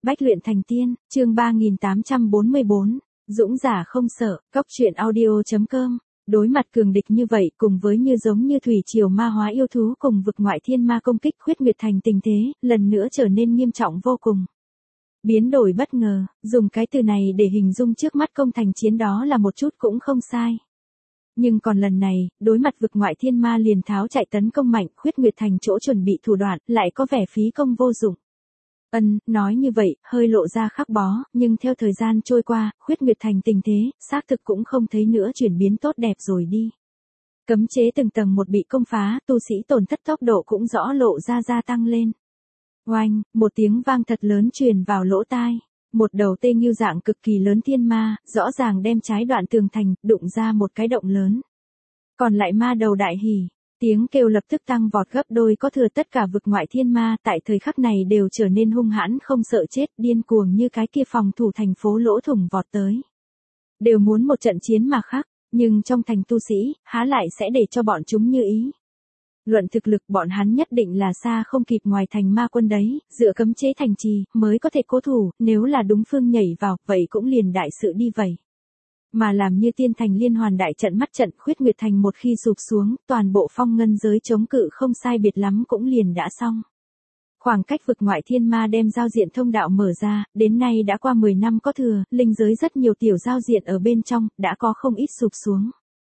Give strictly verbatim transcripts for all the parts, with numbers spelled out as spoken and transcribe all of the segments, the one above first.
Bách luyện thành tiên, chương ba nghìn tám trăm bốn mươi bốn, dũng giả không sợ, cóc truyện audio.com. Đối mặt cường địch như vậy cùng với như giống như thủy triều ma hóa yêu thú cùng vực ngoại thiên ma công kích, Khuyết Nguyệt Thành tình thế, lần nữa trở nên nghiêm trọng vô cùng. Biến đổi bất ngờ, dùng cái từ này để hình dung trước mắt công thành chiến đó là một chút cũng không sai. Nhưng còn lần này, đối mặt vực ngoại thiên ma liền tháo chạy tấn công mạnh, Khuyết Nguyệt Thành chỗ chuẩn bị thủ đoạn, lại có vẻ phí công vô dụng. Ân, nói như vậy, hơi lộ ra khắc bó, nhưng theo thời gian trôi qua, Khuyết Nguyệt Thành tình thế, xác thực cũng không thấy nữa chuyển biến tốt đẹp rồi đi. Cấm chế từng tầng một bị công phá, tu sĩ tổn thất tốc độ cũng rõ lộ ra gia tăng lên. Oanh, một tiếng vang thật lớn truyền vào lỗ tai. Một đầu tê nghiêu dạng cực kỳ lớn thiên ma, rõ ràng đem trái đoạn tường thành, đụng ra một cái động lớn. Còn lại ma đầu đại hỉ. Tiếng kêu lập tức tăng vọt gấp đôi có thừa, tất cả vực ngoại thiên ma tại thời khắc này đều trở nên hung hãn không sợ chết, điên cuồng như cái kia phòng thủ thành phố lỗ thủng vọt tới. Đều muốn một trận chiến mà khác, nhưng trong thành tu sĩ, há lại sẽ để cho bọn chúng như ý. Luận thực lực bọn hắn nhất định là xa không kịp ngoài thành ma quân đấy, dựa cấm chế thành trì, mới có thể cố thủ, nếu là đúng phương nhảy vào, vậy cũng liền đại sự đi vậy. Mà làm như tiên thành liên hoàn đại trận mắt trận, Khuyết Nguyệt Thành một khi sụp xuống, toàn bộ phong ngân giới chống cự không sai biệt lắm cũng liền đã xong. Khoảng cách vực ngoại thiên ma đem giao diện thông đạo mở ra, đến nay đã qua mười năm có thừa, linh giới rất nhiều tiểu giao diện ở bên trong, đã có không ít sụp xuống.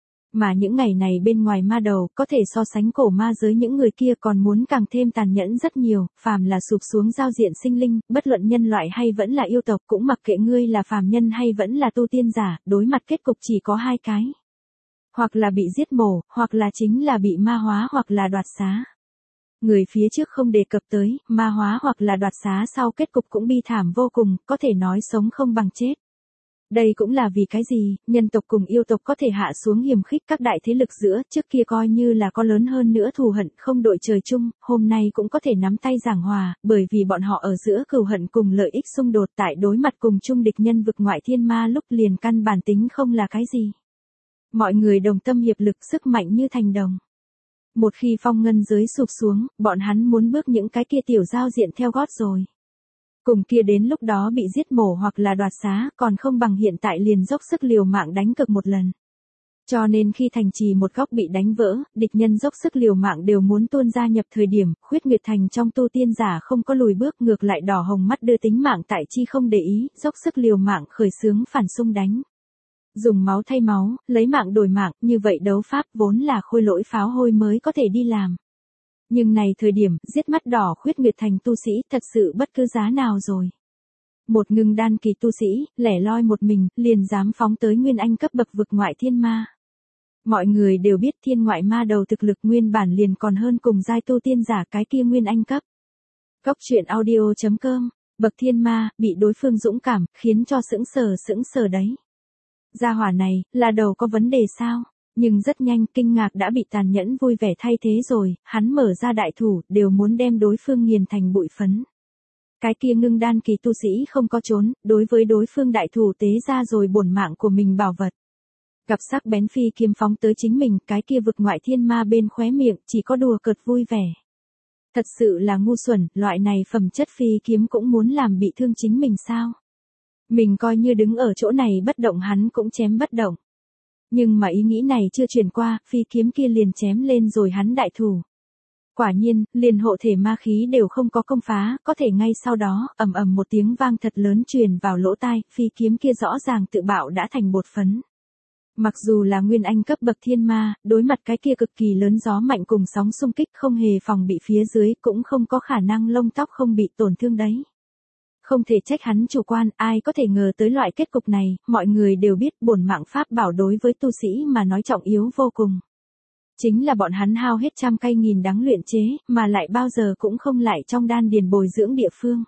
Mà những ngày này bên ngoài ma đầu, có thể so sánh cổ ma giới những người kia còn muốn càng thêm tàn nhẫn rất nhiều, phàm là sụp xuống giao diện sinh linh, bất luận nhân loại hay vẫn là yêu tộc, cũng mặc kệ ngươi là phàm nhân hay vẫn là tu tiên giả, đối mặt kết cục chỉ có hai cái. Hoặc là bị giết mổ, hoặc là chính là bị ma hóa hoặc là đoạt xá. Người phía trước không đề cập tới, ma hóa hoặc là đoạt xá sau kết cục cũng bi thảm vô cùng, có thể nói sống không bằng chết. Đây cũng là vì cái gì, nhân tộc cùng yêu tộc có thể hạ xuống hiềm khích các đại thế lực giữa, trước kia coi như là có lớn hơn nữa thù hận không đội trời chung, hôm nay cũng có thể nắm tay giảng hòa, bởi vì bọn họ ở giữa cừu hận cùng lợi ích xung đột tại đối mặt cùng chung địch nhân vực ngoại thiên ma lúc liền căn bản tính không là cái gì. Mọi người đồng tâm hiệp lực, sức mạnh như thành đồng. Một khi phong ngân giới sụp xuống, bọn hắn muốn bước những cái kia tiểu giao diện theo gót rồi. Cùng kia đến lúc đó bị giết mổ hoặc là đoạt xá, còn không bằng hiện tại liền dốc sức liều mạng đánh cực một lần. Cho nên khi thành trì một góc bị đánh vỡ, địch nhân dốc sức liều mạng đều muốn tuôn ra nhập thời điểm, Khuyết Nguyệt Thành trong tu tiên giả không có lùi bước, ngược lại đỏ hồng mắt đưa tính mạng tại chi không để ý, dốc sức liều mạng khởi xướng phản xung đánh. Dùng máu thay máu, lấy mạng đổi mạng, như vậy đấu pháp vốn là khôi lỗi pháo hôi mới có thể đi làm. Nhưng này thời điểm, giết mắt đỏ Khuyết Nguyệt Thành tu sĩ thật sự bất cứ giá nào rồi. Một ngưng đan kỳ tu sĩ, lẻ loi một mình, liền dám phóng tới nguyên anh cấp bậc vực ngoại thiên ma. Mọi người đều biết thiên ngoại ma đầu thực lực nguyên bản liền còn hơn cùng giai tu tiên giả cái kia nguyên anh cấp. Cóc truyện audio.com, bậc thiên ma, bị đối phương dũng cảm, khiến cho sững sờ sững sờ đấy. Gia hỏa này, là đầu có vấn đề sao? Nhưng rất nhanh, kinh ngạc đã bị tàn nhẫn vui vẻ thay thế rồi, hắn mở ra đại thủ, đều muốn đem đối phương nghiền thành bụi phấn. Cái kia ngưng đan kỳ tu sĩ không có trốn, đối với đối phương đại thủ tế ra rồi bổn mạng của mình bảo vật. Gặp sắc bén phi kiếm phóng tới chính mình, cái kia vực ngoại thiên ma bên khóe miệng, chỉ có đùa cợt vui vẻ. Thật sự là ngu xuẩn, loại này phẩm chất phi kiếm cũng muốn làm bị thương chính mình sao? Mình coi như đứng ở chỗ này bất động hắn cũng chém bất động. Nhưng mà ý nghĩ này chưa truyền qua, phi kiếm kia liền chém lên rồi hắn đại thủ. Quả nhiên, liền hộ thể ma khí đều không có công phá, có thể ngay sau đó, ầm ầm một tiếng vang thật lớn truyền vào lỗ tai, phi kiếm kia rõ ràng tự bạo đã thành bột phấn. Mặc dù là nguyên anh cấp bậc thiên ma, đối mặt cái kia cực kỳ lớn gió mạnh cùng sóng xung kích không hề phòng bị phía dưới, cũng không có khả năng lông tóc không bị tổn thương đấy. Không thể trách hắn chủ quan, ai có thể ngờ tới loại kết cục này, mọi người đều biết bổn mạng pháp bảo đối với tu sĩ mà nói trọng yếu vô cùng. Chính là bọn hắn hao hết trăm cây nghìn đắng luyện chế, mà lại bao giờ cũng không lại trong đan điền bồi dưỡng địa phương.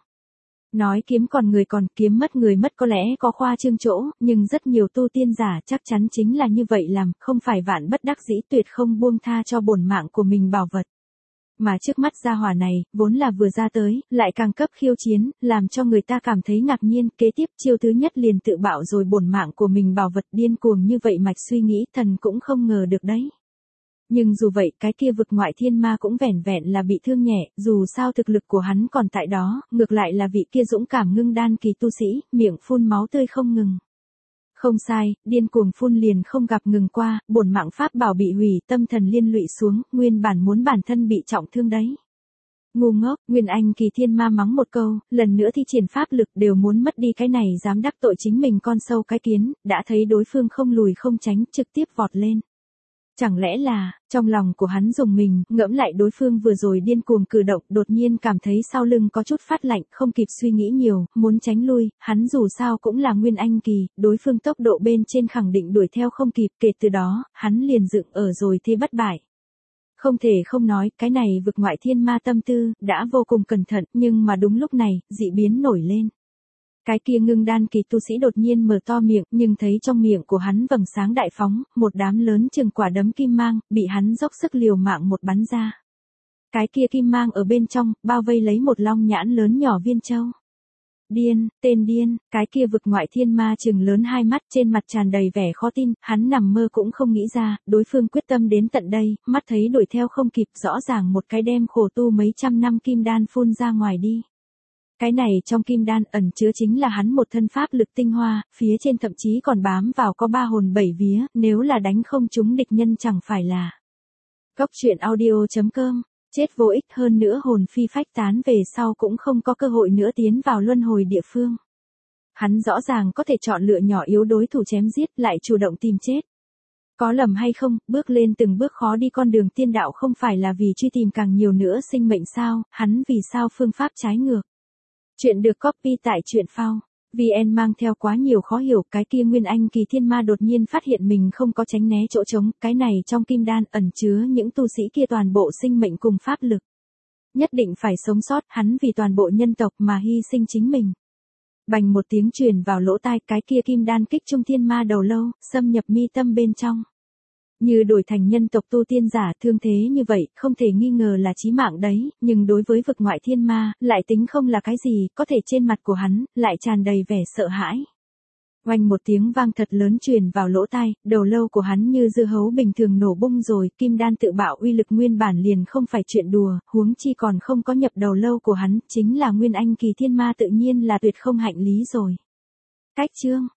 Nói kiếm còn người còn, kiếm mất người mất có lẽ có khoa trương chỗ, nhưng rất nhiều tu tiên giả chắc chắn chính là như vậy làm, không phải vạn bất đắc dĩ tuyệt không buông tha cho bổn mạng của mình bảo vật. Mà trước mắt gia hỏa này, vốn là vừa ra tới, lại càng cấp khiêu chiến, làm cho người ta cảm thấy ngạc nhiên, kế tiếp chiêu thứ nhất liền tự bạo rồi bổn mạng của mình bảo vật, điên cuồng như vậy mạch suy nghĩ thần cũng không ngờ được đấy. Nhưng dù vậy cái kia vực ngoại thiên ma cũng vẻn vẹn là bị thương nhẹ, dù sao thực lực của hắn còn tại đó, ngược lại là vị kia dũng cảm ngưng đan kỳ tu sĩ, miệng phun máu tươi không ngừng. Không sai, điên cuồng phun liền không gặp ngừng qua, bổn mạng pháp bảo bị hủy, tâm thần liên lụy xuống, nguyên bản muốn bản thân bị trọng thương đấy. Ngu ngốc, Nguyên Anh kỳ thiên ma mắng một câu, lần nữa thi triển pháp lực đều muốn mất đi cái này dám đắc tội chính mình con sâu cái kiến, đã thấy đối phương không lùi không tránh, trực tiếp vọt lên. Chẳng lẽ là, trong lòng của hắn dùng mình, ngẫm lại đối phương vừa rồi điên cuồng cử động, đột nhiên cảm thấy sau lưng có chút phát lạnh, không kịp suy nghĩ nhiều, muốn tránh lui, hắn dù sao cũng là Nguyên Anh kỳ, đối phương tốc độ bên trên khẳng định đuổi theo không kịp, kể từ đó, hắn liền dựng ở rồi thế bất bại. Không thể không nói, cái này vực ngoại thiên ma tâm tư, đã vô cùng cẩn thận, nhưng mà đúng lúc này, dị biến nổi lên. Cái kia ngưng đan kỳ tu sĩ đột nhiên mở to miệng, nhưng thấy trong miệng của hắn vầng sáng đại phóng, một đám lớn chừng quả đấm kim mang, bị hắn dốc sức liều mạng một bắn ra. Cái kia kim mang ở bên trong, bao vây lấy một long nhãn lớn nhỏ viên châu. Điên, tên điên, cái kia vực ngoại thiên ma trừng lớn hai mắt trên mặt tràn đầy vẻ khó tin, hắn nằm mơ cũng không nghĩ ra, đối phương quyết tâm đến tận đây, mắt thấy đuổi theo không kịp rõ ràng một cái đem khổ tu mấy trăm năm kim đan phun ra ngoài đi. Cái này trong kim đan ẩn chứa chính là hắn một thân pháp lực tinh hoa, phía trên thậm chí còn bám vào có ba hồn bảy vía, nếu là đánh không trúng địch nhân chẳng phải là. Cốc truyện audio chấm com, chết vô ích hơn nữa hồn phi phách tán về sau cũng không có cơ hội nữa tiến vào luân hồi địa phương. Hắn rõ ràng có thể chọn lựa nhỏ yếu đối thủ chém giết lại chủ động tìm chết. Có lầm hay không, bước lên từng bước khó đi con đường tiên đạo không phải là vì truy tìm càng nhiều nữa sinh mệnh sao, hắn vì sao phương pháp trái ngược. Chuyện được copy tại truyện phao. vê en mang theo quá nhiều khó hiểu, cái kia Nguyên Anh kỳ thiên ma đột nhiên phát hiện mình không có tránh né chỗ trống, cái này trong kim đan ẩn chứa những tu sĩ kia toàn bộ sinh mệnh cùng pháp lực. Nhất định phải sống sót, hắn vì toàn bộ nhân tộc mà hy sinh chính mình. Bành một tiếng truyền vào lỗ tai, cái kia kim đan kích trung thiên ma đầu lâu, xâm nhập mi tâm bên trong. Như đổi thành nhân tộc tu tiên giả thương thế như vậy, không thể nghi ngờ là chí mạng đấy, nhưng đối với vực ngoại thiên ma, lại tính không là cái gì, có thể trên mặt của hắn, lại tràn đầy vẻ sợ hãi. Oanh một tiếng vang thật lớn truyền vào lỗ tai, đầu lâu của hắn như dưa hấu bình thường nổ bung rồi, kim đan tự bạo uy lực nguyên bản liền không phải chuyện đùa, huống chi còn không có nhập đầu lâu của hắn, chính là Nguyên Anh kỳ thiên ma tự nhiên là tuyệt không hạnh lý rồi. Cách chương